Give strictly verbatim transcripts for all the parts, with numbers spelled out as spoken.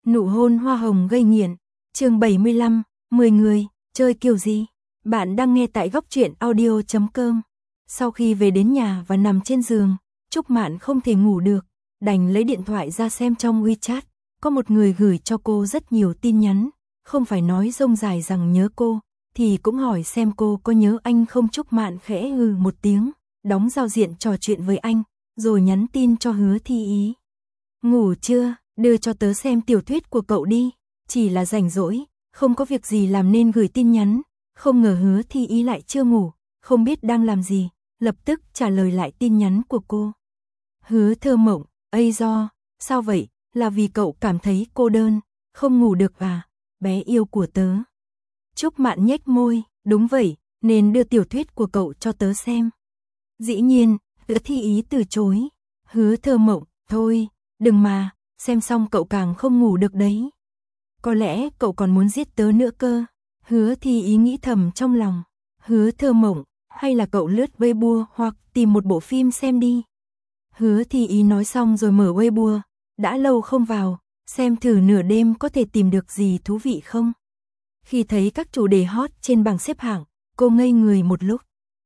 Nụ hôn hoa hồng gây nghiện. Chương bảy mươi lăm, mười người, chơi kiểu gì? Bạn đang nghe tại góc truyện audio chấm com. Sau khi về đến nhà và nằm trên giường, Trúc Mạn không thể ngủ được, đành lấy điện thoại ra xem trong WeChat, có một người gửi cho cô rất nhiều tin nhắn, không phải nói rông dài rằng nhớ cô, thì cũng hỏi xem cô có nhớ anh không. Trúc Mạn khẽ hừ một tiếng, đóng giao diện trò chuyện với anh, rồi nhắn tin cho Hứa Thi Ý. Ngủ chưa? Đưa cho tớ xem tiểu thuyết của cậu đi. Chỉ là rảnh rỗi, không có việc gì làm nên gửi tin nhắn. Không ngờ Hứa Thi Ý lại chưa ngủ, không biết đang làm gì, lập tức trả lời lại tin nhắn của cô. Hứa Thơ Mộng, ây do, sao vậy? Là vì cậu cảm thấy cô đơn, không ngủ được à? Bé yêu của tớ. Trúc Mạn nhếch môi, đúng vậy, nên đưa tiểu thuyết của cậu cho tớ xem. Dĩ nhiên, Hứa Thi Ý từ chối. Hứa Thơ Mộng, thôi, đừng mà, xem xong cậu càng không ngủ được đấy. Có lẽ cậu còn muốn giết tớ nữa cơ. Hứa Thi Ý nghĩ thầm trong lòng. Hứa Thơ Mộng, hay là cậu lướt Weibo hoặc tìm một bộ phim xem đi. Hứa Thi Ý nói xong rồi mở Weibo, đã lâu không vào, xem thử nửa đêm có thể tìm được gì thú vị không. Khi thấy các chủ đề hot trên bảng xếp hạng, cô ngây người một lúc.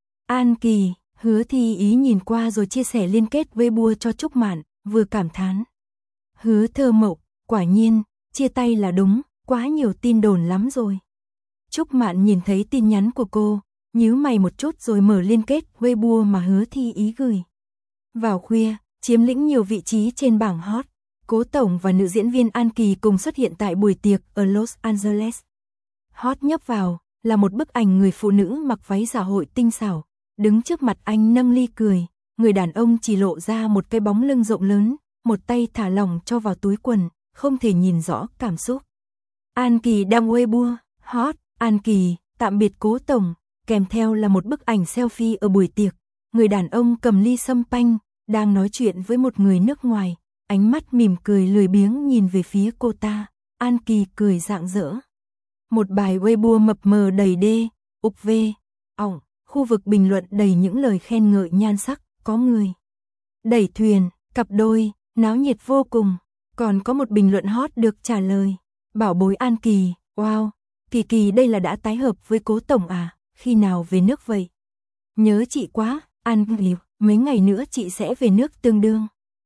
An Kỳ, Hứa Thi Ý nhìn qua rồi chia sẻ liên kết Weibo cho Trúc Mạn, vừa cảm thán. Hứa Thơ Mộng, quả nhiên, chia tay là đúng, quá nhiều tin đồn lắm rồi. Trúc Mạn nhìn thấy tin nhắn của cô, nhíu mày một chút rồi mở liên kết Weibo mà Hứa Thi Ý gửi. Vào khuya, chiếm lĩnh nhiều vị trí trên bảng hot, Cố Tổng và nữ diễn viên An Kỳ cùng xuất hiện tại buổi tiệc ở Los Angeles. Hot nhấp vào, là một bức ảnh người phụ nữ mặc váy dạ hội tinh xảo, đứng trước mặt anh nâng ly cười, người đàn ông chỉ lộ ra một cái bóng lưng rộng lớn, một tay thả lỏng cho vào túi quần, không thể nhìn rõ cảm xúc. An Kỳ đăng Weibo, hot, An Kỳ, tạm biệt Cố Tổng, kèm theo là một bức ảnh selfie ở buổi tiệc, người đàn ông cầm ly sâm panh, đang nói chuyện với một người nước ngoài, ánh mắt mỉm cười lười biếng nhìn về phía cô ta, An Kỳ cười rạng rỡ. Một bài Weibo mập mờ đầy đê, ục vê, ỏng, khu vực bình luận đầy những lời khen ngợi nhan sắc, có người đẩy thuyền, cặp đôi, náo nhiệt vô cùng, còn có một bình luận hot được trả lời. Bảo bối An Kỳ, wow, Kỳ Kỳ đây là đã tái hợp với Cố Tổng à, khi nào về nước vậy? Nhớ chị quá, An Kỳ, mấy ngày nữa chị sẽ về nước tương đương.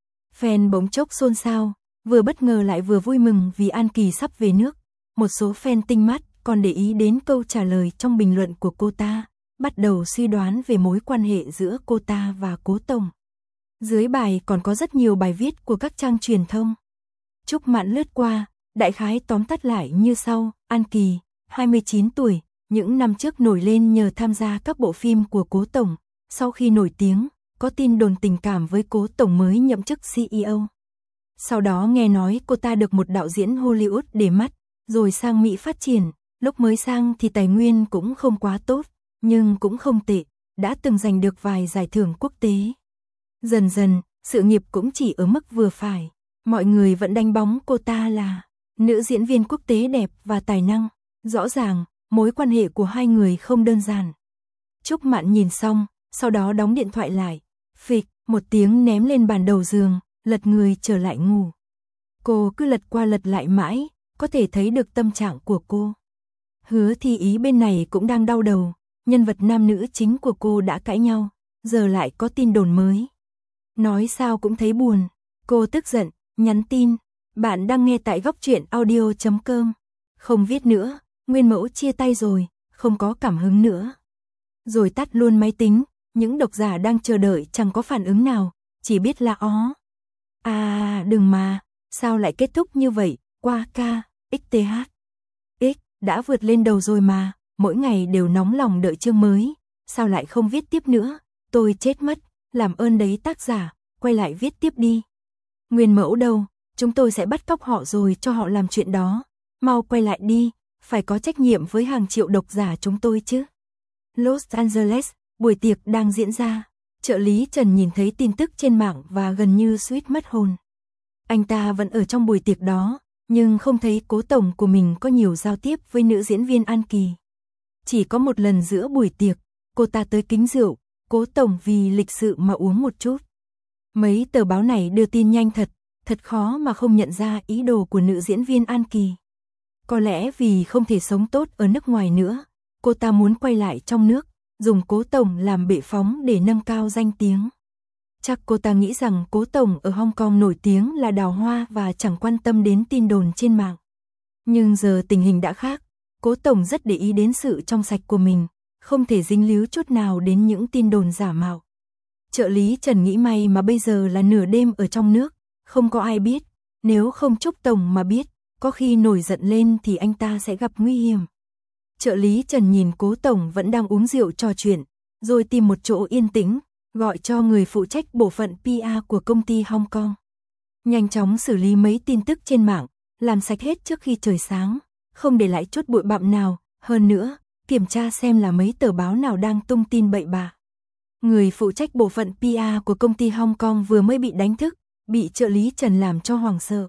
Fan bỗng chốc xôn xao, vừa bất ngờ lại vừa vui mừng vì An Kỳ sắp về nước. Một số fan tinh mắt còn để ý đến câu trả lời trong bình luận của cô ta, bắt đầu suy đoán về mối quan hệ giữa cô ta và Cố Tổng. Dưới bài còn có rất nhiều bài viết của các trang truyền thông. Trúc Mạn lướt qua, đại khái tóm tắt lại như sau. An Kỳ, hai mươi chín tuổi, những năm trước nổi lên nhờ tham gia các bộ phim của Cố Tổng. Sau khi nổi tiếng, có tin đồn tình cảm với Cố Tổng mới nhậm chức xê e ô. Sau đó nghe nói cô ta được một đạo diễn Hollywood để mắt, rồi sang Mỹ phát triển. Lúc mới sang thì tài nguyên cũng không quá tốt, nhưng cũng không tệ, đã từng giành được vài giải thưởng quốc tế. Dần dần, sự nghiệp cũng chỉ ở mức vừa phải. Mọi người vẫn đánh bóng cô ta là nữ diễn viên quốc tế đẹp và tài năng. Rõ ràng, mối quan hệ của hai người không đơn giản. Trúc Mạn nhìn xong, sau đó đóng điện thoại lại. Phịch, một tiếng ném lên bàn đầu giường, lật người trở lại ngủ. Cô cứ lật qua lật lại mãi, có thể thấy được tâm trạng của cô. Hứa Thi Ý bên này cũng đang đau đầu, nhân vật nam nữ chính của cô đã cãi nhau, giờ lại có tin đồn mới. Nói sao cũng thấy buồn, cô tức giận, nhắn tin, bạn đang nghe tại góc truyện audio chấm com. Không viết nữa, nguyên mẫu chia tay rồi, không có cảm hứng nữa. Rồi tắt luôn máy tính, những độc giả đang chờ đợi chẳng có phản ứng nào, chỉ biết là ó. À đừng mà, sao lại kết thúc như vậy, qua ca, xth. X, đã vượt lên đầu rồi mà, mỗi ngày đều nóng lòng đợi chương mới, sao lại không viết tiếp nữa, tôi chết mất, làm ơn đấy tác giả, quay lại viết tiếp đi. Nguyên mẫu đâu, chúng tôi sẽ bắt cóc họ rồi cho họ làm chuyện đó, mau quay lại đi, phải có trách nhiệm với hàng triệu độc giả chúng tôi chứ. Los Angeles, buổi tiệc đang diễn ra, trợ lý Trần nhìn thấy tin tức trên mạng và gần như suýt mất hồn. Anh ta vẫn ở trong buổi tiệc đó, nhưng không thấy Cố Tổng của mình có nhiều giao tiếp với nữ diễn viên An Kỳ. Chỉ có một lần giữa buổi tiệc, cô ta tới kính rượu, Cố Tổng vì lịch sự mà uống một chút. Mấy tờ báo này đưa tin nhanh thật, thật khó mà không nhận ra ý đồ của nữ diễn viên An Kỳ. Có lẽ vì không thể sống tốt ở nước ngoài nữa, cô ta muốn quay lại trong nước, dùng Cố Tổng làm bệ phóng để nâng cao danh tiếng. Chắc cô ta nghĩ rằng Cố Tổng ở Hong Kong nổi tiếng là đào hoa và chẳng quan tâm đến tin đồn trên mạng. Nhưng giờ tình hình đã khác, Cố Tổng rất để ý đến sự trong sạch của mình, không thể dính líu chút nào đến những tin đồn giả mạo. Trợ lý Trần nghĩ may mà bây giờ là nửa đêm ở trong nước, không có ai biết, nếu không Trúc Tổng mà biết, có khi nổi giận lên thì anh ta sẽ gặp nguy hiểm. Trợ lý Trần nhìn Cố Tổng vẫn đang uống rượu trò chuyện, rồi tìm một chỗ yên tĩnh, gọi cho người phụ trách bộ phận pê e của công ty Hong Kong. Nhanh chóng xử lý mấy tin tức trên mạng, làm sạch hết trước khi trời sáng, không để lại chút bụi bặm nào, hơn nữa, kiểm tra xem là mấy tờ báo nào đang tung tin bậy bạ. Người phụ trách bộ phận pê e của công ty Hong Kong vừa mới bị đánh thức, bị trợ lý Trần làm cho hoảng sợ.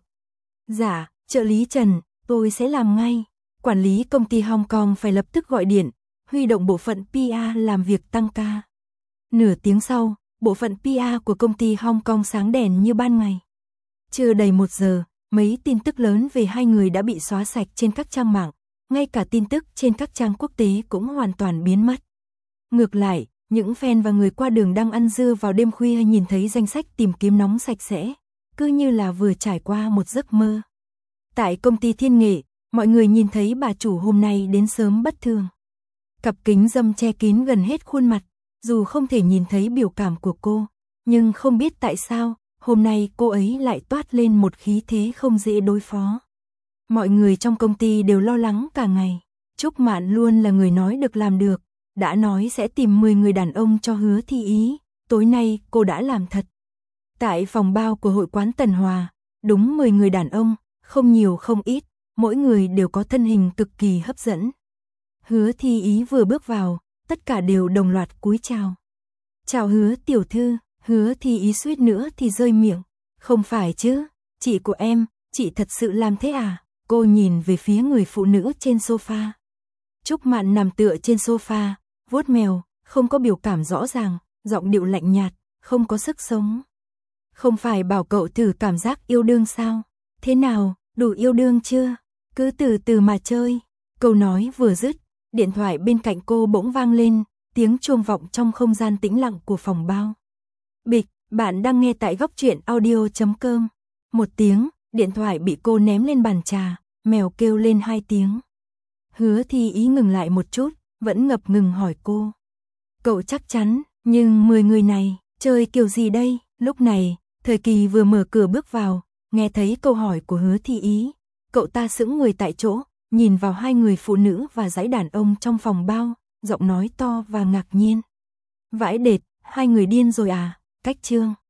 Dạ, trợ lý Trần, tôi sẽ làm ngay. Quản lý công ty Hong Kong phải lập tức gọi điện, huy động bộ phận pê e làm việc tăng ca. Nửa tiếng sau, bộ phận pê e của công ty Hong Kong sáng đèn như ban ngày. Chưa đầy một giờ, mấy tin tức lớn về hai người đã bị xóa sạch trên các trang mạng, ngay cả tin tức trên các trang quốc tế cũng hoàn toàn biến mất. Ngược lại, những fan và người qua đường đang ăn dưa vào đêm khuya nhìn thấy danh sách tìm kiếm nóng sạch sẽ, cứ như là vừa trải qua một giấc mơ. Tại công ty Thiên Nghệ, mọi người nhìn thấy bà chủ hôm nay đến sớm bất thường. Cặp kính râm che kín gần hết khuôn mặt, dù không thể nhìn thấy biểu cảm của cô, nhưng không biết tại sao, hôm nay cô ấy lại toát lên một khí thế không dễ đối phó. Mọi người trong công ty đều lo lắng cả ngày. Trúc Mạn luôn là người nói được làm được, đã nói sẽ tìm mười người đàn ông cho Hứa Thi Ý, tối nay cô đã làm thật. Tại phòng bao của hội quán Tần Hòa, đúng mười người đàn ông, không nhiều không ít, mỗi người đều có thân hình cực kỳ hấp dẫn. Hứa Thi Ý vừa bước vào, tất cả đều đồng loạt cúi chào. Chào Hứa tiểu thư. Hứa Thi Ý suýt nữa thì rơi miệng. Không phải chứ, chị của em, chị thật sự làm thế à? Cô nhìn về phía người phụ nữ trên sofa. Trúc Mạn nằm tựa trên sofa, vuốt mèo, không có biểu cảm rõ ràng, giọng điệu lạnh nhạt, không có sức sống. Không phải bảo cậu thử cảm giác yêu đương sao? Thế nào, đủ yêu đương chưa? Cứ từ từ mà chơi. Câu nói vừa dứt, điện thoại bên cạnh cô bỗng vang lên, tiếng chuông vọng trong không gian tĩnh lặng của phòng bao. Bịch, bạn đang nghe tại góc truyện audio chấm com. Một tiếng, điện thoại bị cô ném lên bàn trà, mèo kêu lên hai tiếng. Hứa Thi Ý ngừng lại một chút, vẫn ngập ngừng hỏi cô. Cậu chắc chắn, nhưng mười người này, chơi kiểu gì đây? Lúc này, Thời Kỳ vừa mở cửa bước vào, nghe thấy câu hỏi của Hứa Thi Ý. Cậu ta sững người tại chỗ, nhìn vào hai người phụ nữ và dãy đàn ông trong phòng bao, giọng nói to và ngạc nhiên. Vãi đệt, hai người điên rồi à? Cách chương